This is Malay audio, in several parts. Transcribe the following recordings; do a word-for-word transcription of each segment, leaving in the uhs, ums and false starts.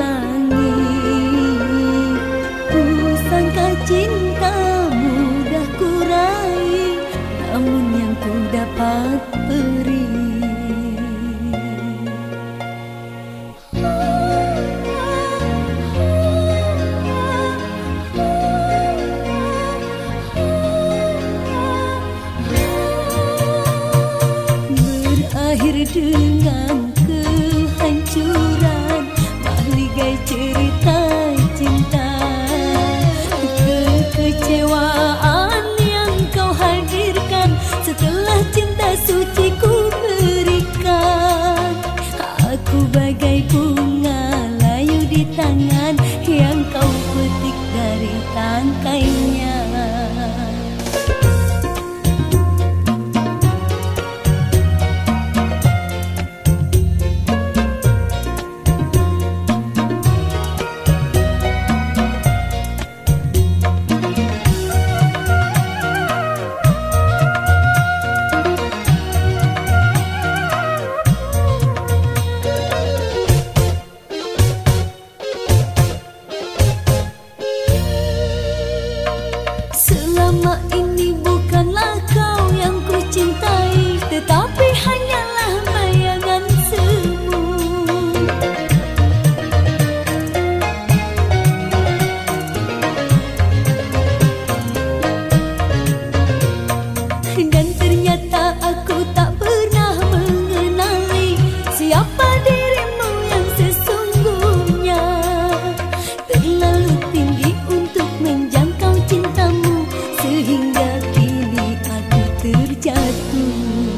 langit. Ku sangka cinta mudah ku raih, namun yang ku dapat beri. Berakhir dengan kehancuran, mahligai cerita cinta. Kekecewaan yang kau hadirkan setelah cinta suci ku berikan. Aku bagai bunga layu di tangan yang kau petik dari tangkainya. Selama ini bukanlah kau yang ku cintai, tetapi hanyalah bayangan semu. Dan ternyata aku tak pernah mengenali siapa dirimu yang sesungguhnya. Terlalu tinggi untuk menjangkau cintamu, sehingga kini aku terjatuh.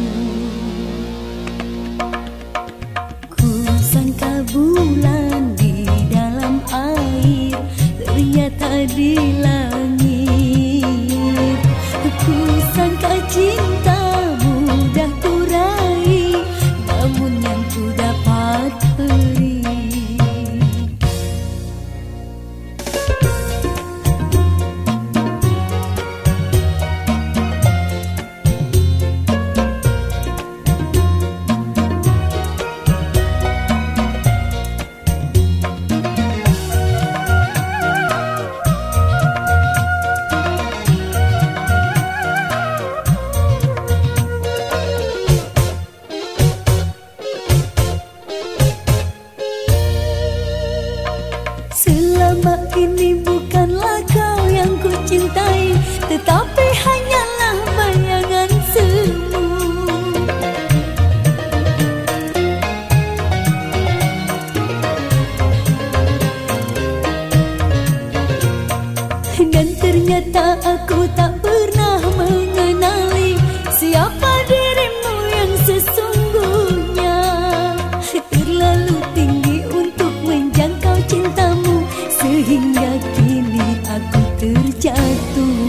Ku sangka bulan di dalam air, ternyata di langit. Ku sangka cinta mudah ku raih, namun yang ku dapat beri. Selama ini bukanlah kau yang ku cintai, tetapi hanyalah bayangan semu. Dan ternyata aku tak pernah mengenali siapa dirimu yang sesungguhnya. Terlalu tinggi untuk menjangkau cintamu, sehingga kini aku terjatuh.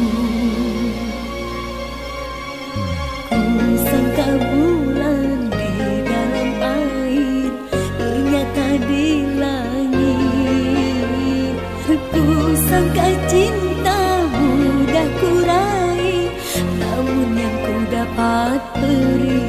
Ku sangka bulan di dalam air, ternyata di langit. Ku sangka cinta mudah ku raih, namun yang ku dapat beri.